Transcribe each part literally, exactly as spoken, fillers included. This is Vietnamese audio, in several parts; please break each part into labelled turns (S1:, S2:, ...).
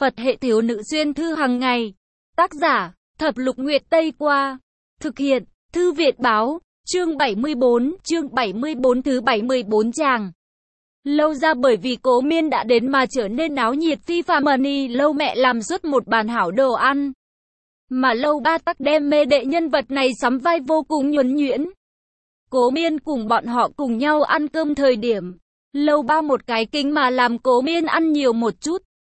S1: Phật hệ thiếu nữ xuyên thư hàng ngày. Tác giả, Thập Lục Nguyệt Tây Qua. Thực hiện, Thư Viện Báo. Chương bảy mươi bốn, chương bảy mươi bốn thứ bảy mươi bốn tràng. Lâu ra bởi vì Cố Miên đã đến mà trở nên náo nhiệt phi phàm. Mani Lâu mẹ làm suốt một bàn hảo đồ ăn. Mà Lâu ba tắc đem mê đệ nhân vật này sắm vai vô cùng nhuần nhuyễn. Cố Miên cùng bọn họ cùng nhau ăn cơm thời điểm. Lâu ba một cái kính mà làm Cố Miên ăn nhiều một chút.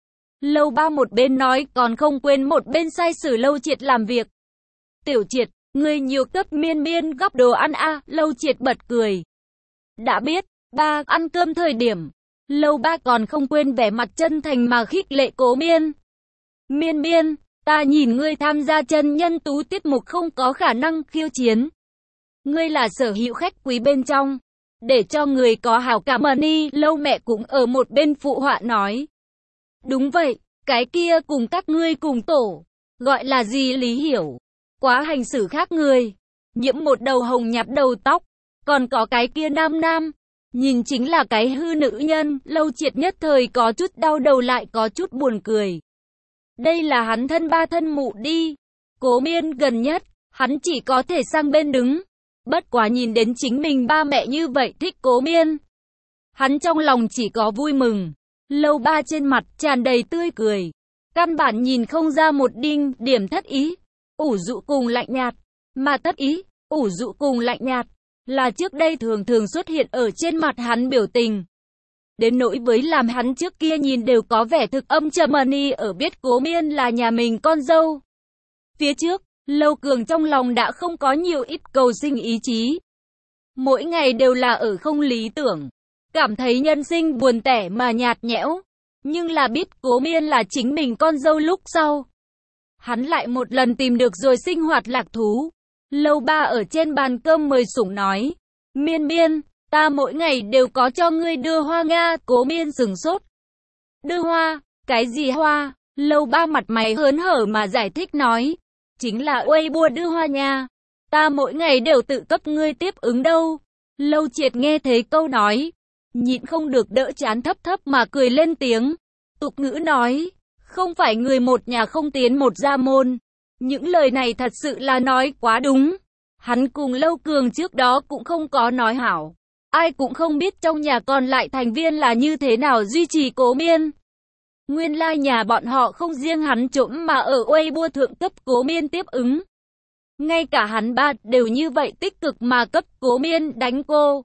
S1: Lâu ba một bên nói còn không quên một bên sai sử Lâu Triệt làm việc. Tiểu Triệt, ngươi nhiều cấp Miên Miên gắp đồ ăn a. À, Lâu Triệt bật cười. Đã biết, ba ăn cơm thời điểm. Lâu ba còn không quên vẻ mặt chân thành mà khích lệ Cố Miên. Miên Miên, ta nhìn ngươi tham gia chân nhân tú tiết mục không có khả năng khiêu chiến. Ngươi là sở hữu khách quý bên trong. Để cho người có hảo cảm. Mani Lâu mẹ cũng ở một bên phụ họa nói. Đúng vậy, cái kia cùng các ngươi cùng tổ. Gọi là gì Lý Hiểu. Quá hành xử khác người. Nhiễm một đầu hồng nhạt đầu tóc. Còn có cái kia nam nam. Nhìn chính là cái hư nữ nhân. Lâu Triệt nhất thời có chút đau đầu lại có chút buồn cười. Đây là hắn thân ba thân mụ đi. Cố Miên gần nhất. Hắn chỉ có thể sang bên đứng. Bất quá nhìn đến chính mình ba mẹ như vậy thích Cố Miên. Hắn trong lòng chỉ có vui mừng. Lâu ba trên mặt tràn đầy tươi cười. Căn bản nhìn không ra một đinh điểm thất ý. Ủ dụ cùng lạnh nhạt. Mà thất ý, ủ dụ cùng lạnh nhạt. Là trước đây thường thường xuất hiện ở trên mặt hắn biểu tình. Đến nỗi với làm hắn trước kia nhìn đều có vẻ thực âm trầm. Mani ở biết Cố Miên là nhà mình con dâu. Phía trước, Lâu Cường trong lòng đã không có nhiều ít cầu sinh ý chí. Mỗi ngày đều là ở không lý tưởng. Cảm thấy nhân sinh buồn tẻ mà nhạt nhẽo. Nhưng là biết Cố Miên là chính mình con dâu lúc sau. Hắn lại một lần tìm được rồi sinh hoạt lạc thú. Lâu ba ở trên bàn cơm mời sủng nói. Miên Miên, ta mỗi ngày đều có cho ngươi đưa hoa Nga. Cố Miên sửng sốt. Đưa hoa? Cái gì hoa? Lâu ba mặt mày hớn hở mà giải thích nói. Chính là Weibo đưa hoa nha. Ta mỗi ngày đều tự cấp ngươi tiếp ứng đâu. Lâu Triệt nghe thấy câu nói. Nhịn không được đỡ chán thấp thấp mà cười lên tiếng. Tục ngữ nói. Không phải người một nhà không tiến một gia môn. Những lời này thật sự là nói quá đúng. Hắn cùng Lâu Cường trước đó cũng không có nói hảo. Ai cũng không biết trong nhà còn lại thành viên là như thế nào duy trì Cố Miên. Nguyên lai nhà bọn họ không riêng hắn trộm mà ở Weibo thượng cấp Cố Miên tiếp ứng. Ngay cả hắn ba đều như vậy tích cực mà cấp Cố Miên đánh cô.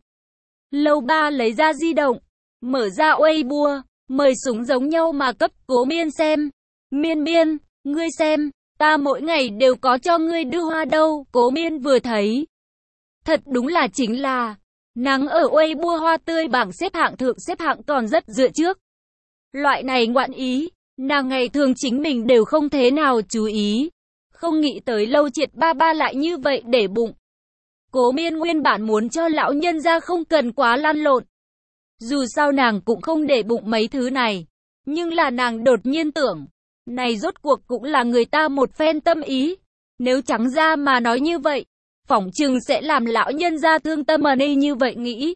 S1: Lâu ba lấy ra di động, mở ra Weibo, mời súng giống nhau mà cấp Cố Miên xem. Miên Miên, ngươi xem, ta mỗi ngày đều có cho ngươi đưa hoa đâu. Cố Miên vừa thấy. Thật đúng là chính là, nàng ở Weibo hoa tươi bảng xếp hạng thượng xếp hạng còn rất dựa trước. Loại này ngoạn ý, nàng ngày thường chính mình đều không thế nào chú ý. Không nghĩ tới Lâu Triệt ba ba lại như vậy để bụng. Cố Miên nguyên bản muốn cho lão nhân gia không cần quá lăn lộn. Dù sao nàng cũng không để bụng mấy thứ này. Nhưng là nàng đột nhiên tưởng. Này rốt cuộc cũng là người ta một phen tâm ý. Nếu trắng ra mà nói như vậy. Phỏng chừng sẽ làm lão nhân gia thương tâm. Mani như vậy nghĩ.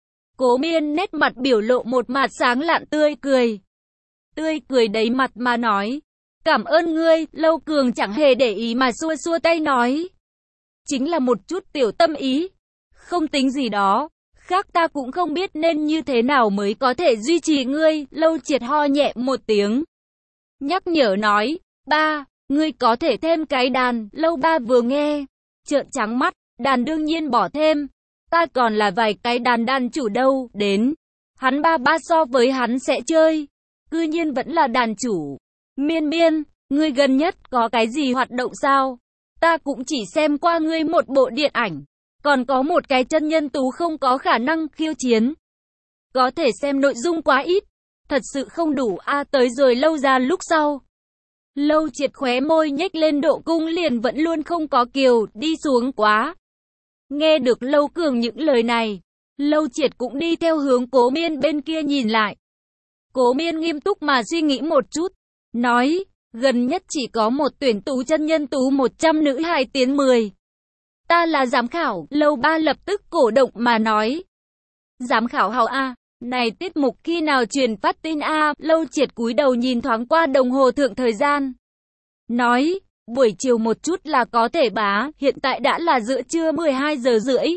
S1: Cố Miên nét mặt biểu lộ một mặt sáng lạn tươi cười. Tươi cười đầy mặt mà nói. Cảm ơn ngươi. Lâu Cường chẳng hề để ý mà xua xua tay nói. Chính là một chút tiểu tâm ý. Không tính gì đó. Khác ta cũng không biết nên như thế nào mới có thể duy trì ngươi. Lâu Triệt ho nhẹ một tiếng. Nhắc nhở nói. Ba, ngươi có thể thêm cái đàn. Lâu ba vừa nghe. Trợn trắng mắt. Đàn đương nhiên bỏ thêm. Ta còn là vài cái đàn đàn chủ đâu. Đến. Hắn ba ba so với hắn sẽ chơi. Cư nhiên vẫn là đàn chủ. Miên Miên, ngươi gần nhất có cái gì hoạt động sao? Ta cũng chỉ xem qua ngươi một bộ điện ảnh. Còn có một cái chân nhân tú không có khả năng khiêu chiến. Có thể xem nội dung quá ít. Thật sự không đủ a. À, tới rồi lâu ra lúc sau. Lâu Triệt khóe môi nhếch lên độ cung liền vẫn luôn không có kiều đi xuống quá. Nghe được Lâu Cường những lời này. Lâu Triệt cũng đi theo hướng Cố Miên bên kia nhìn lại. Cố Miên nghiêm túc mà suy nghĩ một chút. Nói, gần nhất chỉ có một tuyển tú chân nhân tú một trăm nữ hài tiến mười. Ta là giám khảo. Lâu ba lập tức cổ động mà nói. Giám khảo hào a. Này tiết mục khi nào truyền phát tin a? Lâu Triệt cúi đầu nhìn thoáng qua đồng hồ thượng thời gian. Nói, buổi chiều một chút là có thể bá, hiện tại đã là giữa trưa mười hai giờ rưỡi.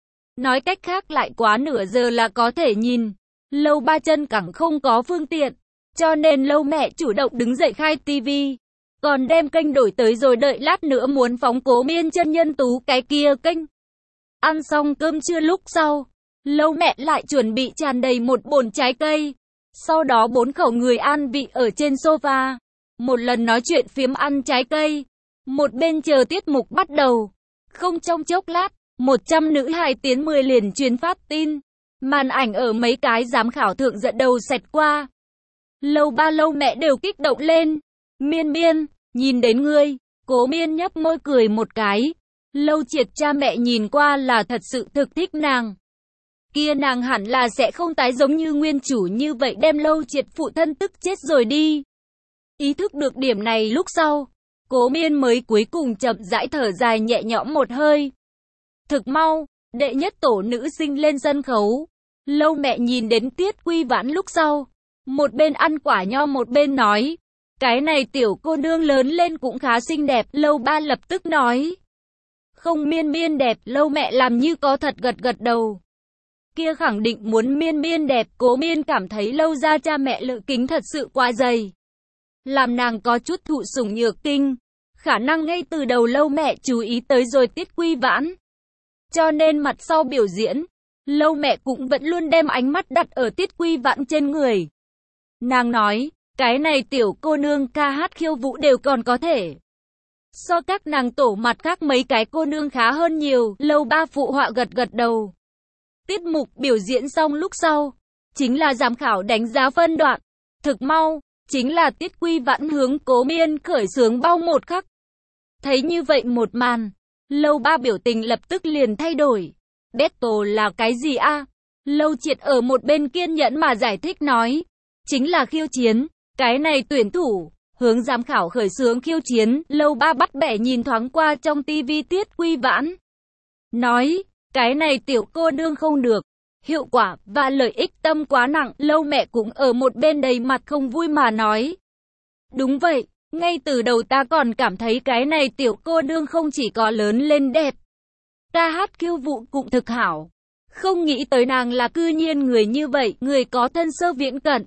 S1: Nói cách khác lại quá nửa giờ là có thể nhìn. Lâu Ba chân cẳng không có phương tiện, cho nên Lâu mẹ chủ động đứng dậy khai tivi. Còn đem kênh đổi tới rồi đợi lát nữa muốn phóng Cố Miên chân nhân tú cái kia kênh. Ăn xong cơm trưa lúc sau, Lâu mẹ lại chuẩn bị tràn đầy một bồn trái cây. Sau đó bốn khẩu người an vị ở trên sofa. Một lần nói chuyện phiếm ăn trái cây. Một bên chờ tiết mục bắt đầu. Không trong chốc lát, một trăm nữ hài tiến mười liền truyền phát tin. Màn ảnh ở mấy cái giám khảo thượng dẫn đầu xẹt qua. Lâu Ba Lâu mẹ đều kích động lên. Miên Miên, nhìn đến ngươi. Cố Miên nhấp môi cười một cái. Lâu Triệt cha mẹ nhìn qua là thật sự thực thích nàng. Kia nàng hẳn là sẽ không tái giống như nguyên chủ như vậy đem Lâu Triệt phụ thân tức chết rồi đi. Ý thức được điểm này lúc sau, Cố Miên mới cuối cùng chậm rãi thở dài nhẹ nhõm một hơi. Thực mau, đệ nhất tổ nữ sinh lên sân khấu. Lâu mẹ nhìn đến Tiết Quy Vãn lúc sau, một bên ăn quả nho một bên nói, cái này tiểu cô nương lớn lên cũng khá xinh đẹp. Lâu Ba lập tức nói, không Miên Miên đẹp. Lâu mẹ làm như có thật gật gật đầu. Kia khẳng định muốn Miên Miên đẹp. Cố Miên cảm thấy Lâu gia cha mẹ lự kính thật sự quá dày, làm nàng có chút thụ sủng nhược kinh. Khả năng ngay từ đầu Lâu mẹ chú ý tới rồi Tiết Quy Vãn, cho nên mặt sau biểu diễn, Lâu mẹ cũng vẫn luôn đem ánh mắt đặt ở Tiết Quy Vãn trên người. Nàng nói, cái này tiểu cô nương ca hát khiêu vũ đều còn có thể so các nàng tổ mặt khác mấy cái cô nương khá hơn nhiều. Lâu Ba phụ họa gật gật đầu. Tiết mục biểu diễn xong lúc sau, chính là giám khảo đánh giá phân đoạn. Thực mau, chính là Tiết Quy Vãn hướng Cố Miên khởi xướng bao một khắc. Thấy như vậy một màn, Lâu Ba biểu tình lập tức liền thay đổi. Battle là cái gì a? Lâu Triệt ở một bên kiên nhẫn mà giải thích nói, chính là khiêu chiến, cái này tuyển thủ hướng giám khảo khởi xướng khiêu chiến. Lâu Ba bắt bẻ nhìn thoáng qua trong tivi Tiết Quy Vãn, nói, cái này tiểu cô nương không được, hiệu quả và lợi ích tâm quá nặng. Lâu mẹ cũng ở một bên đầy mặt không vui mà nói, đúng vậy, ngay từ đầu ta còn cảm thấy cái này tiểu cô nương không chỉ có lớn lên đẹp, ca hát khiêu vũ cũng thực hảo, không nghĩ tới nàng là cư nhiên người như vậy, người có thân sơ viễn cận.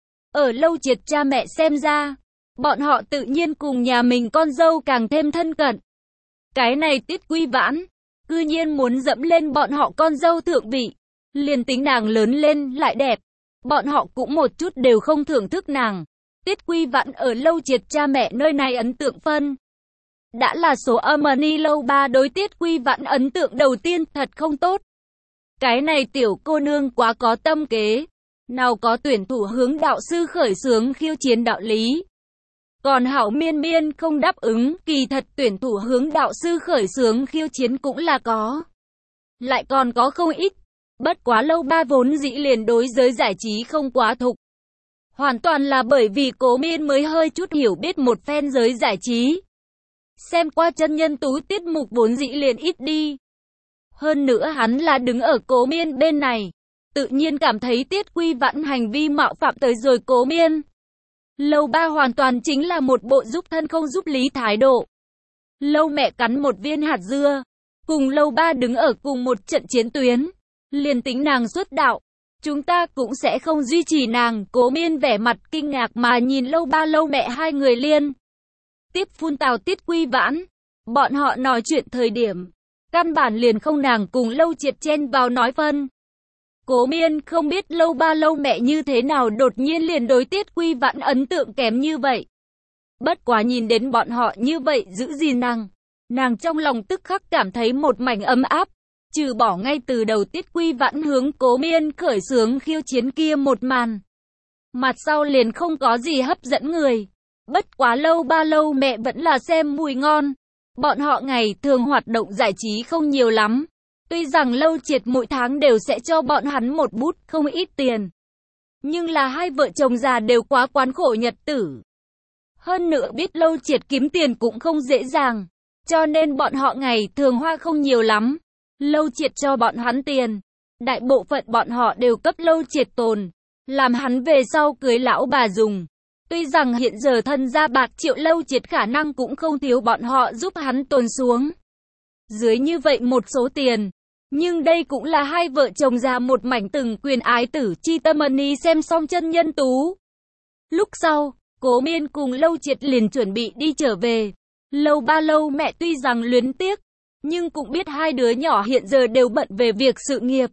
S1: Ở Lâu Triệt cha mẹ xem ra, bọn họ tự nhiên cùng nhà mình con dâu càng thêm thân cận. Cái này Tiết Quy Vãn, cư nhiên muốn dẫm lên bọn họ con dâu thượng vị. Liền tính nàng lớn lên lại đẹp, bọn họ cũng một chút đều không thưởng thức nàng. Tiết Quy Vãn ở Lâu Triệt cha mẹ nơi này ấn tượng phân đã là số âm ni. Lâu Ba đối Tiết Quy Vãn ấn tượng đầu tiên thật không tốt. Cái này tiểu cô nương quá có tâm kế, nào có tuyển thủ hướng đạo sư khởi xướng khiêu chiến đạo lý. Còn hảo Miên Miên không đáp ứng, kỳ thật tuyển thủ hướng đạo sư khởi xướng khiêu chiến cũng là có. Lại còn có không ít. Bất quá Lâu Ba vốn dĩ liền đối giới giải trí không quá thục. Hoàn toàn là bởi vì Cố Miên mới hơi chút hiểu biết một phen giới giải trí. Xem qua chân nhân tú tiết mục vốn dĩ liền ít đi. Hơn nữa hắn là đứng ở Cố Miên bên này, tự nhiên cảm thấy Tiết Quy Vãn hành vi mạo phạm tới rồi Cố Miên. Lâu Ba hoàn toàn chính là một bộ giúp thân không giúp lý thái độ. Lâu mẹ cắn một viên hạt dưa, cùng Lâu Ba đứng ở cùng một trận chiến tuyến. Liền tính nàng xuất đạo, chúng ta cũng sẽ không duy trì nàng. Cố Miên vẻ mặt kinh ngạc mà nhìn Lâu Ba Lâu mẹ hai người liên tiếp phun tào Tiết Quy Vãn. Bọn họ nói chuyện thời điểm, căn bản liền không nàng cùng Lâu Triệt chen vào nói phân. Cố Miên không biết Lâu Ba Lâu mẹ như thế nào đột nhiên liền đối Tiết Quy Vãn ấn tượng kém như vậy. Bất quá nhìn đến bọn họ như vậy giữ gìn nàng, nàng trong lòng tức khắc cảm thấy một mảnh ấm áp. Trừ bỏ ngay từ đầu Tiết Quy Vãn hướng Cố Miên khởi xướng khiêu chiến kia một màn, mặt sau liền không có gì hấp dẫn người. Bất quá Lâu Ba Lâu mẹ vẫn là xem mùi ngon. Bọn họ ngày thường hoạt động giải trí không nhiều lắm. Tuy rằng Lâu Triệt mỗi tháng đều sẽ cho bọn hắn một bút không ít tiền, nhưng là hai vợ chồng già đều quá quán khổ nhật tử. Hơn nữa biết Lâu Triệt kiếm tiền cũng không dễ dàng, cho nên bọn họ ngày thường hoa không nhiều lắm. Lâu Triệt cho bọn hắn tiền, đại bộ phận bọn họ đều cấp Lâu Triệt tồn, làm hắn về sau cưới lão bà dùng. Tuy rằng hiện giờ thân gia bạc triệu Lâu Triệt khả năng cũng không thiếu bọn họ giúp hắn tồn xuống dưới như vậy một số tiền. Nhưng đây cũng là hai vợ chồng già một mảnh từng quyền ái tử chi tâm ân ý xem xong chân nhân tú. Lúc sau, Cố Miên cùng Lâu Triệt liền chuẩn bị đi trở về. Lâu ba Lâu mẹ tuy rằng luyến tiếc, nhưng cũng biết hai đứa nhỏ hiện giờ đều bận về việc sự nghiệp.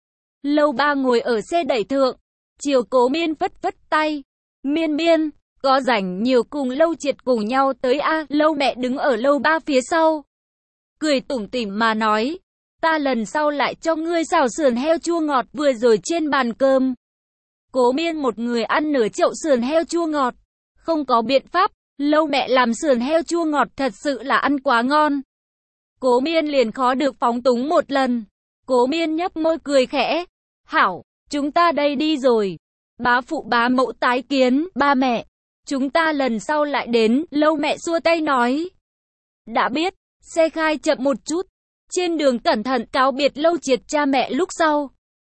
S1: Lâu ba ngồi ở xe đẩy thượng, chiều Cố Miên phất phất tay. Miên miên, có rảnh nhiều cùng Lâu Triệt cùng nhau tới a. Lâu mẹ đứng ở Lâu ba phía sau, cười tủm tỉm mà nói, ta lần sau lại cho ngươi xào sườn heo chua ngọt vừa rồi trên bàn cơm. Cố Miên một người ăn nửa chậu sườn heo chua ngọt, không có biện pháp, Lâu mẹ làm sườn heo chua ngọt thật sự là ăn quá ngon. Cố Miên liền khó được phóng túng một lần. Cố Miên nhấp môi cười khẽ, hảo, chúng ta đây đi rồi. Bá phụ bá mẫu tái kiến, ba mẹ, chúng ta lần sau lại đến. Lâu mẹ xua tay nói, đã biết, xe khai chậm một chút. Trên đường cẩn thận cáo biệt Lâu Triệt cha mẹ lúc sau.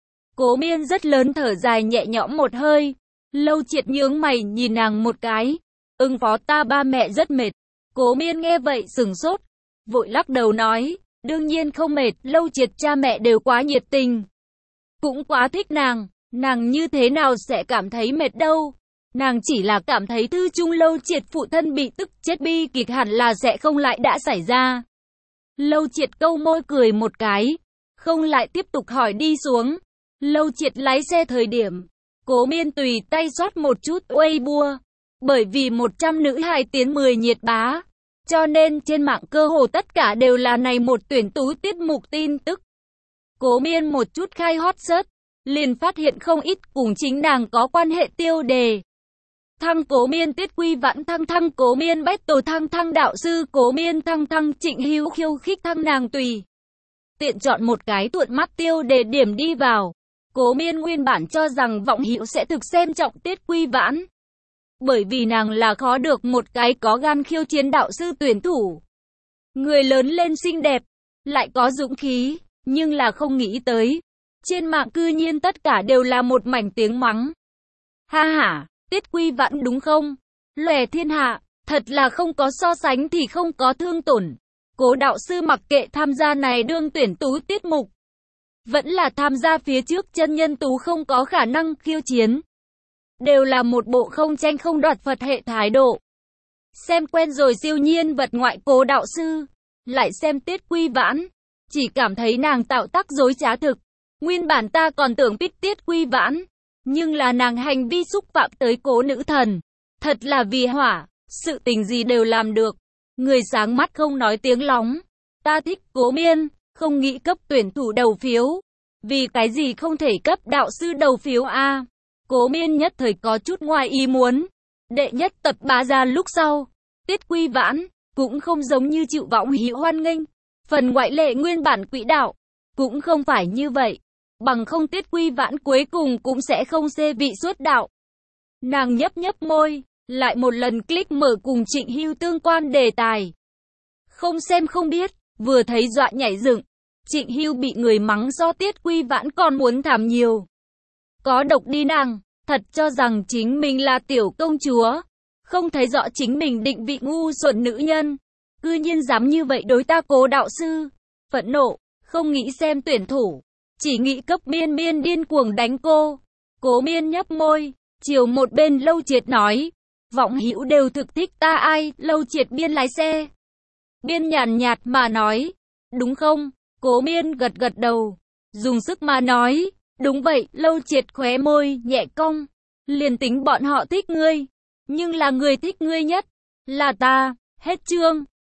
S1: Cố Miên rất lớn thở dài nhẹ nhõm một hơi. Lâu Triệt nhướng mày nhìn nàng một cái. Ứng phó ta ba mẹ rất mệt. Cố Miên nghe vậy sửng sốt, vội lắc đầu nói, đương nhiên không mệt, Lâu Triệt cha mẹ đều quá nhiệt tình, cũng quá thích nàng, nàng như thế nào sẽ cảm thấy mệt đâu. Nàng chỉ là cảm thấy thư trung Lâu Triệt phụ thân bị tức chết bi kịch hẳn là sẽ không lại đã xảy ra. Lâu Triệt câu môi cười một cái, không lại tiếp tục hỏi đi xuống. Lâu Triệt lái xe thời điểm, Cố Miên tùy tay soát một chút Weibo, bởi vì một trăm nữ hài tiến mười nhiệt bá, cho nên trên mạng cơ hồ tất cả đều là này một tuyển tú tiết mục tin tức. Cố Miên một chút khai hot search, liền phát hiện không ít cùng chính nàng có quan hệ tiêu đề. Thăng Cố Miên Tiết Quy Vãn thăng thăng Cố Miên Bách Tổ thăng thăng đạo sư Cố Miên thăng thăng Trịnh Hữu khiêu khích thăng nàng tùy tiện chọn một cái thuận mắt tiêu đề điểm đi vào. Cố Miên nguyên bản cho rằng Vọng Hữu sẽ thực xem trọng Tiết Quy Vãn, bởi vì nàng là khó được một cái có gan khiêu chiến đạo sư tuyển thủ. Người lớn lên xinh đẹp, lại có dũng khí, nhưng là không nghĩ tới. Trên mạng cư nhiên tất cả đều là một mảnh tiếng mắng. Ha ha, Tiết Quy Vãn đúng không? Lòe thiên hạ, thật là không có so sánh thì không có thương tổn. Cố đạo sư mặc kệ tham gia này đương tuyển tú tiết mục, vẫn là tham gia phía trước chân nhân tú không có khả năng khiêu chiến, đều là một bộ không tranh không đoạt Phật hệ thái độ. Xem quen rồi siêu nhiên vật ngoại Cố đạo sư, lại xem Tiết Quy Vãn, chỉ cảm thấy nàng tạo tác dối trá thực. Nguyên bản ta còn tưởng biết Tiết Quy Vãn, nhưng là nàng hành vi xúc phạm tới Cố nữ thần, thật là vì hỏa, sự tình gì đều làm được. Người sáng mắt không nói tiếng lóng. Ta thích Cố Miên, không nghĩ cấp tuyển thủ đầu phiếu. Vì cái gì không thể cấp đạo sư đầu phiếu a? Cố Miên nhất thời có chút ngoài ý muốn. Đệ nhất tập bá ra lúc sau, Tiết Quy Vãn cũng không giống như chịu Vọng Hữu hoan nghênh. Phần ngoại lệ nguyên bản quỹ đạo cũng không phải như vậy, bằng không Tiết Quy Vãn cuối cùng cũng sẽ không xê vị xuất đạo. Nàng nhấp nhấp môi, lại một lần click mở cùng Trịnh Hữu tương quan đề tài. Không xem không biết, vừa thấy dọa nhảy dựng. Trịnh Hữu bị người mắng do Tiết Quy Vãn còn muốn thảm nhiều. Có độc đi nàng, thật cho rằng chính mình là tiểu công chúa, không thấy rõ chính mình định vị ngu xuẩn nữ nhân, cư nhiên dám như vậy đối ta Cố đạo sư. Phẫn nộ, không nghĩ xem tuyển thủ, chỉ nghĩ cấp Miên Miên điên cuồng đánh cô. Cố Miên nhấp môi, chiều một bên Lâu Triệt nói, Vọng Hữu đều thực thích ta ai. Lâu Triệt biên lái xe, biên nhàn nhạt mà nói, đúng không? Cố Miên gật gật đầu, dùng sức mà nói, đúng vậy. Lâu Triệt khóe môi nhẹ cong, liền tính bọn họ thích ngươi, nhưng là người thích ngươi nhất là ta. Hết chương.